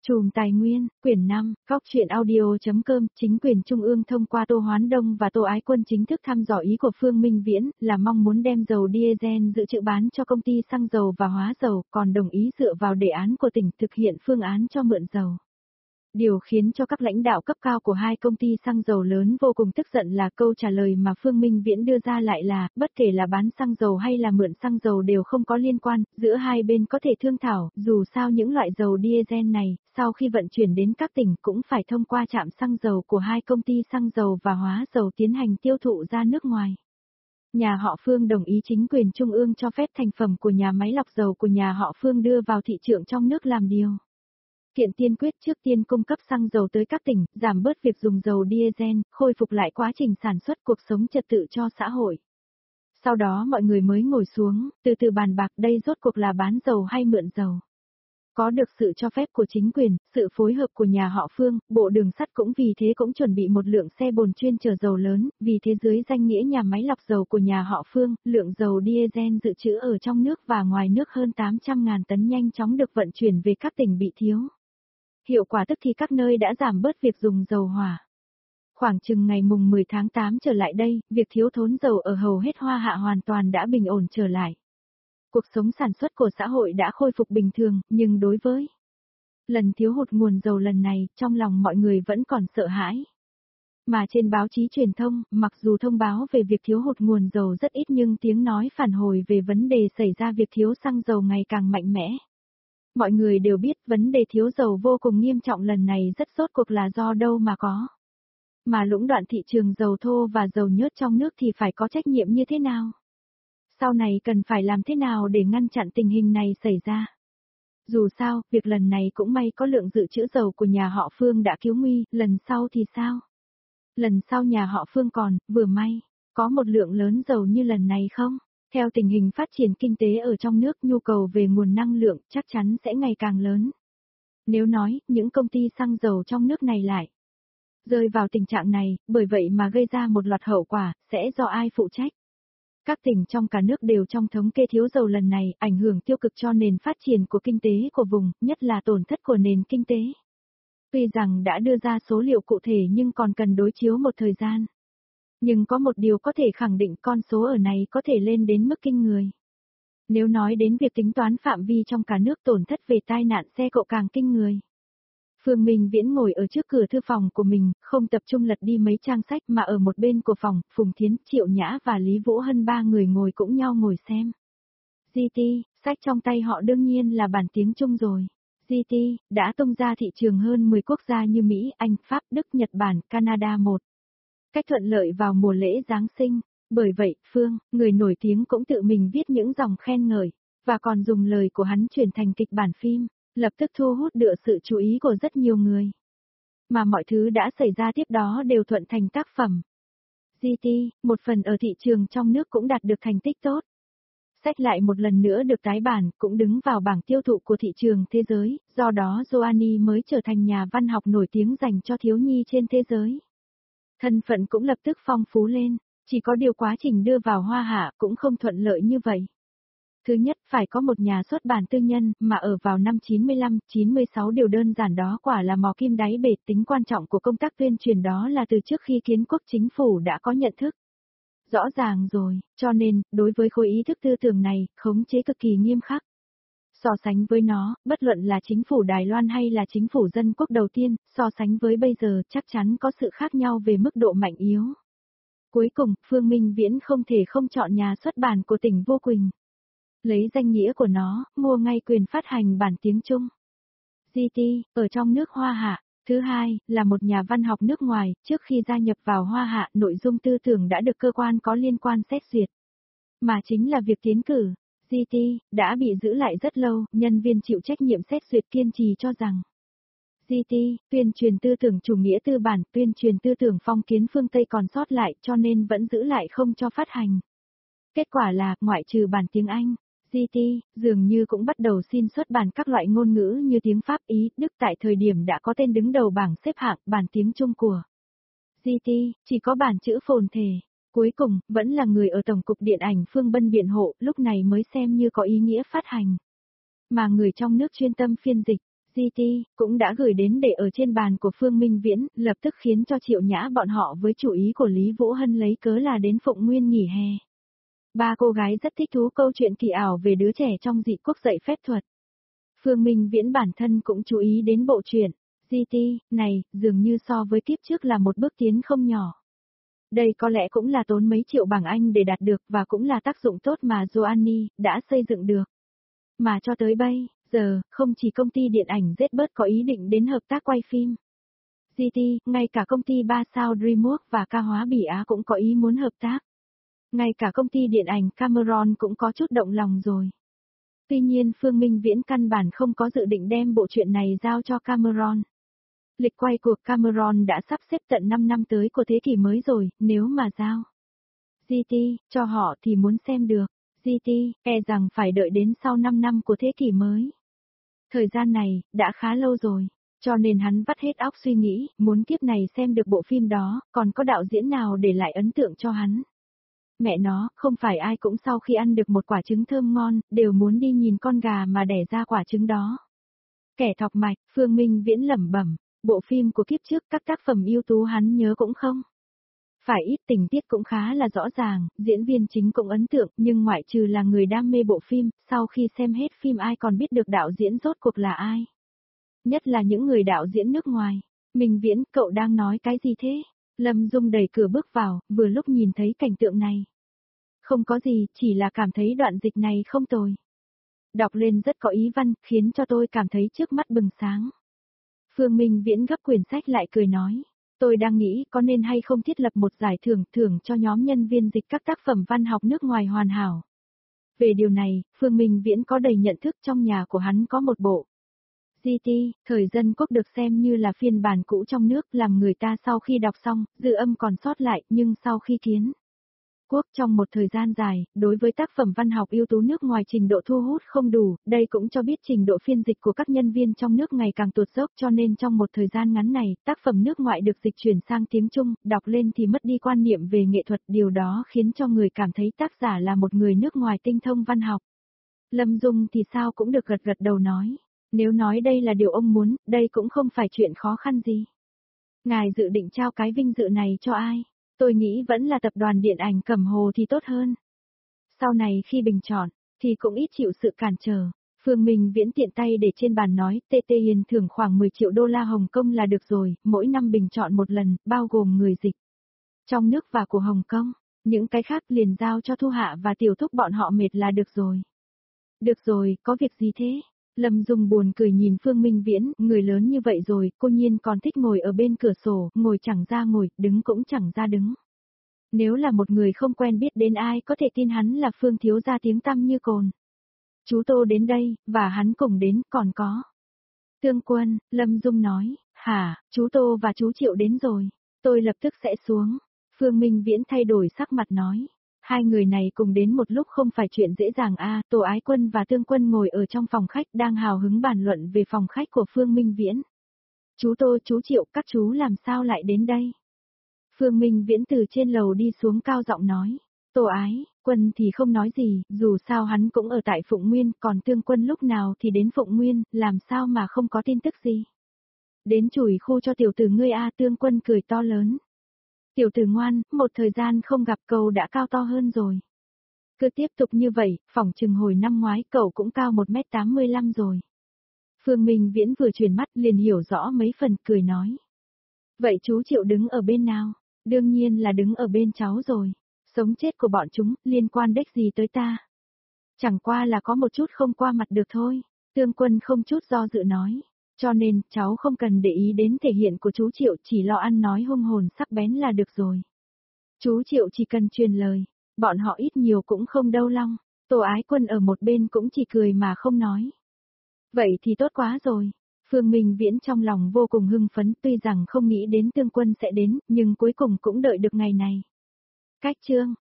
Chùm Tài Nguyên, quyển 5, góc truyện audio.com, chính quyền Trung ương thông qua Tô Hoán Đông và Tô Ái Quân chính thức thăm dò ý của Phương Minh Viễn, là mong muốn đem dầu diesel dự trữ bán cho công ty xăng dầu và hóa dầu, còn đồng ý dựa vào đề án của tỉnh thực hiện phương án cho mượn dầu. Điều khiến cho các lãnh đạo cấp cao của hai công ty xăng dầu lớn vô cùng tức giận là câu trả lời mà Phương Minh Viễn đưa ra lại là, bất kể là bán xăng dầu hay là mượn xăng dầu đều không có liên quan, giữa hai bên có thể thương thảo, dù sao những loại dầu diesel này, sau khi vận chuyển đến các tỉnh cũng phải thông qua trạm xăng dầu của hai công ty xăng dầu và hóa dầu tiến hành tiêu thụ ra nước ngoài. Nhà họ Phương đồng ý chính quyền Trung ương cho phép thành phẩm của nhà máy lọc dầu của nhà họ Phương đưa vào thị trường trong nước làm điều kiện tiên quyết trước tiên cung cấp xăng dầu tới các tỉnh, giảm bớt việc dùng dầu diesel, khôi phục lại quá trình sản xuất cuộc sống trật tự cho xã hội. Sau đó mọi người mới ngồi xuống, từ từ bàn bạc đây rốt cuộc là bán dầu hay mượn dầu. Có được sự cho phép của chính quyền, sự phối hợp của nhà họ Phương, Bộ Đường sắt cũng vì thế cũng chuẩn bị một lượng xe bồn chuyên chở dầu lớn, vì thế dưới danh nghĩa nhà máy lọc dầu của nhà họ Phương, lượng dầu diesel dự trữ ở trong nước và ngoài nước hơn 800.000 tấn nhanh chóng được vận chuyển về các tỉnh bị thiếu. Hiệu quả tức thì các nơi đã giảm bớt việc dùng dầu hỏa. Khoảng chừng ngày mùng 10 tháng 8 trở lại đây, việc thiếu thốn dầu ở hầu hết Hoa Hạ hoàn toàn đã bình ổn trở lại. Cuộc sống sản xuất của xã hội đã khôi phục bình thường, nhưng đối với lần thiếu hụt nguồn dầu lần này, trong lòng mọi người vẫn còn sợ hãi. Mà trên báo chí truyền thông, mặc dù thông báo về việc thiếu hụt nguồn dầu rất ít nhưng tiếng nói phản hồi về vấn đề xảy ra việc thiếu xăng dầu ngày càng mạnh mẽ. Mọi người đều biết vấn đề thiếu dầu vô cùng nghiêm trọng lần này rất rốt cuộc là do đâu mà có. Mà lũng đoạn thị trường dầu thô và dầu nhớt trong nước thì phải có trách nhiệm như thế nào? Sau này cần phải làm thế nào để ngăn chặn tình hình này xảy ra? Dù sao, việc lần này cũng may có lượng dự trữ dầu của nhà họ Phương đã cứu nguy, lần sau thì sao? Lần sau nhà họ Phương còn, vừa may, có một lượng lớn dầu như lần này không? Theo tình hình phát triển kinh tế ở trong nước, nhu cầu về nguồn năng lượng chắc chắn sẽ ngày càng lớn. Nếu nói, những công ty xăng dầu trong nước này lại rơi vào tình trạng này, bởi vậy mà gây ra một loạt hậu quả, sẽ do ai phụ trách? Các tỉnh trong cả nước đều trong thống kê thiếu dầu lần này, ảnh hưởng tiêu cực cho nền phát triển của kinh tế của vùng, nhất là tổn thất của nền kinh tế. Tuy rằng đã đưa ra số liệu cụ thể nhưng còn cần đối chiếu một thời gian. Nhưng có một điều có thể khẳng định con số ở này có thể lên đến mức kinh người. Nếu nói đến việc tính toán phạm vi trong cả nước tổn thất về tai nạn xe cộ càng kinh người. Phương Minh Viễn ngồi ở trước cửa thư phòng của mình, không tập trung lật đi mấy trang sách mà ở một bên của phòng, Phùng Thiến, Triệu Nhã và Lý Vũ Hân ba người ngồi cũng nhau ngồi xem. GT, sách trong tay họ đương nhiên là bản tiếng Trung rồi. GT, đã tung ra thị trường hơn 10 quốc gia như Mỹ, Anh, Pháp, Đức, Nhật Bản, Canada một cách thuận lợi vào mùa lễ Giáng sinh. Bởi vậy, Phương, người nổi tiếng cũng tự mình viết những dòng khen ngợi, và còn dùng lời của hắn chuyển thành kịch bản phim, lập tức thu hút được sự chú ý của rất nhiều người. Mà mọi thứ đã xảy ra tiếp đó đều thuận thành tác phẩm. GT, một phần ở thị trường trong nước cũng đạt được thành tích tốt. Sách lại một lần nữa được tái bản, cũng đứng vào bảng tiêu thụ của thị trường thế giới, do đó Joanny mới trở thành nhà văn học nổi tiếng dành cho thiếu nhi trên thế giới. Thân phận cũng lập tức phong phú lên, chỉ có điều quá trình đưa vào Hoa Hạ cũng không thuận lợi như vậy. Thứ nhất, phải có một nhà xuất bản tư nhân, mà ở vào năm 95, 96 điều đơn giản đó quả là mò kim đáy bể. Tính quan trọng của công tác tuyên truyền đó là từ trước khi kiến quốc chính phủ đã có nhận thức rõ ràng rồi, cho nên, đối với khối ý thức tư tưởng này, khống chế cực kỳ nghiêm khắc. So sánh với nó, bất luận là chính phủ Đài Loan hay là chính phủ dân quốc đầu tiên, so sánh với bây giờ chắc chắn có sự khác nhau về mức độ mạnh yếu. Cuối cùng, Phương Minh Viễn không thể không chọn nhà xuất bản của tỉnh Vô Quỳnh. Lấy danh nghĩa của nó, mua ngay quyền phát hành bản tiếng Trung. GT, ở trong nước Hoa Hạ. Thứ hai, là một nhà văn học nước ngoài, trước khi gia nhập vào Hoa Hạ, nội dung tư tưởng đã được cơ quan có liên quan xét duyệt. Mà chính là việc tiến cử. GT, đã bị giữ lại rất lâu, nhân viên chịu trách nhiệm xét duyệt kiên trì cho rằng GT, tuyên truyền tư tưởng chủ nghĩa tư bản, tuyên truyền tư tưởng phong kiến phương Tây còn sót lại cho nên vẫn giữ lại không cho phát hành. Kết quả là, ngoại trừ bản tiếng Anh, GT, dường như cũng bắt đầu xin xuất bản các loại ngôn ngữ như tiếng Pháp, Ý, Đức tại thời điểm đã có tên đứng đầu bảng xếp hạng bản tiếng Trung của GT, chỉ có bản chữ phồn thể. Cuối cùng, vẫn là người ở Tổng cục Điện ảnh Phương Bân biện hộ, lúc này mới xem như có ý nghĩa phát hành. Mà người trong nước chuyên tâm phiên dịch, GT, cũng đã gửi đến để ở trên bàn của Phương Minh Viễn, lập tức khiến cho Triệu Nhã bọn họ với chủ ý của Lý Vũ Hân lấy cớ là đến Phụng Nguyên nghỉ hè. Ba cô gái rất thích thú câu chuyện kỳ ảo về đứa trẻ trong dị quốc dạy phép thuật. Phương Minh Viễn bản thân cũng chú ý đến bộ truyện GT này, dường như so với kiếp trước là một bước tiến không nhỏ. Đây có lẽ cũng là tốn mấy triệu bảng Anh để đạt được và cũng là tác dụng tốt mà Joanny đã xây dựng được. Mà cho tới bây giờ, không chỉ công ty điện ảnh Zbird có ý định đến hợp tác quay phim GT, ngay cả công ty 3 sao DreamWorks và Ca Hóa Bỉ Á cũng có ý muốn hợp tác. Ngay cả công ty điện ảnh Cameron cũng có chút động lòng rồi. Tuy nhiên Phương Minh Viễn căn bản không có dự định đem bộ truyện này giao cho Cameron. Lịch quay của Cameron đã sắp xếp tận 5 năm tới của thế kỷ mới rồi, nếu mà giao GT cho họ thì muốn xem được. GT, rằng phải đợi đến sau 5 năm của thế kỷ mới. Thời gian này, đã khá lâu rồi, cho nên hắn vắt hết óc suy nghĩ, muốn kiếp này xem được bộ phim đó, còn có đạo diễn nào để lại ấn tượng cho hắn. Mẹ nó, không phải ai cũng sau khi ăn được một quả trứng thơm ngon, đều muốn đi nhìn con gà mà đẻ ra quả trứng đó. Kẻ thọc mạch, Phương Minh Viễn lẩm bẩm, bộ phim của kiếp trước các tác phẩm ưu tú hắn nhớ cũng không. Phải ít tình tiết cũng khá là rõ ràng, diễn viên chính cũng ấn tượng, nhưng ngoại trừ là người đam mê bộ phim, sau khi xem hết phim ai còn biết được đạo diễn rốt cuộc là ai. Nhất là những người đạo diễn nước ngoài. Minh Viễn, cậu đang nói cái gì thế? Lâm Dung đẩy cửa bước vào, vừa lúc nhìn thấy cảnh tượng này. Không có gì, chỉ là cảm thấy đoạn dịch này không tồi. Đọc lên rất có ý văn, khiến cho tôi cảm thấy trước mắt bừng sáng. Phương Minh Viễn gấp quyển sách lại cười nói. Tôi đang nghĩ có nên hay không thiết lập một giải thưởng cho nhóm nhân viên dịch các tác phẩm văn học nước ngoài hoàn hảo. Về điều này, Phương Minh Viễn có đầy nhận thức, trong nhà của hắn có một bộ GT, thời dân quốc được xem như là phiên bản cũ trong nước, làm người ta sau khi đọc xong, dư âm còn sót lại, nhưng sau khi kiến quốc trong một thời gian dài, đối với tác phẩm văn học ưu tú nước ngoài trình độ thu hút không đủ, đây cũng cho biết trình độ phiên dịch của các nhân viên trong nước ngày càng tuột dốc, cho nên trong một thời gian ngắn này, tác phẩm nước ngoại được dịch chuyển sang tiếng Trung, đọc lên thì mất đi quan niệm về nghệ thuật, điều đó khiến cho người cảm thấy tác giả là một người nước ngoài tinh thông văn học. Lâm Dung thì sao cũng được gật gật đầu nói, nếu nói đây là điều ông muốn, đây cũng không phải chuyện khó khăn gì. Ngài dự định trao cái vinh dự này cho ai? Tôi nghĩ vẫn là tập đoàn điện ảnh Cẩm Hồ thì tốt hơn. Sau này khi bình chọn, thì cũng ít chịu sự cản trở. Phương Minh Viễn tiện tay để trên bàn nói, TT Hiền thưởng khoảng 10 triệu đô la Hồng Kông là được rồi, mỗi năm bình chọn một lần, bao gồm người dịch trong nước và của Hồng Kông. Những cái khác liền giao cho Thu Hạ và Tiểu Thúc bọn họ mệt là được rồi. Được rồi, có việc gì thế? Lâm Dung buồn cười nhìn Phương Minh Viễn, người lớn như vậy rồi, cô nhiên còn thích ngồi ở bên cửa sổ, ngồi chẳng ra ngồi, đứng cũng chẳng ra đứng. Nếu là một người không quen biết đến ai có thể tin hắn là Phương thiếu gia tiếng tăm như cồn. Chú Tô đến đây, và hắn cùng đến, còn có. Tương Quân, Lâm Dung nói, hả, chú Tô và chú Triệu đến rồi, tôi lập tức sẽ xuống. Phương Minh Viễn thay đổi sắc mặt nói. Hai người này cùng đến một lúc không phải chuyện dễ dàng Tô Ái Quân và Tương Quân ngồi ở trong phòng khách đang hào hứng bàn luận về phòng khách của Phương Minh Viễn. Chú Tô, chú Triệu, các chú làm sao lại đến đây? Phương Minh Viễn từ trên lầu đi xuống cao giọng nói. Tô Ái Quân thì không nói gì, dù sao hắn cũng ở tại Phụng Nguyên, còn Tương Quân lúc nào thì đến Phụng Nguyên, làm sao mà không có tin tức gì. Đến chùi khu cho tiểu tử ngươi Tương Quân cười to lớn. Tiểu tử ngoan, một thời gian không gặp cậu đã cao to hơn rồi. Cứ tiếp tục như vậy, phỏng chừng hồi năm ngoái cậu cũng cao 1m85 rồi. Phương Minh Viễn vừa chuyển mắt liền hiểu rõ mấy phần, cười nói. Vậy chú Triệu đứng ở bên nào? Đương nhiên là đứng ở bên cháu rồi. Sống chết của bọn chúng, liên quan đếch gì tới ta? Chẳng qua là có một chút không qua mặt được thôi. Tương Quân không chút do dự nói. Cho nên, cháu không cần để ý đến thể hiện của chú Triệu, chỉ lo ăn nói hung hồn sắc bén là được rồi. Chú Triệu chỉ cần truyền lời, bọn họ ít nhiều cũng không đau lòng. Tô Ái Quân ở một bên cũng chỉ cười mà không nói. Vậy thì tốt quá rồi. Phương Minh Viễn trong lòng vô cùng hưng phấn, tuy rằng không nghĩ đến Tương Quân sẽ đến, nhưng cuối cùng cũng đợi được ngày này. Cách chương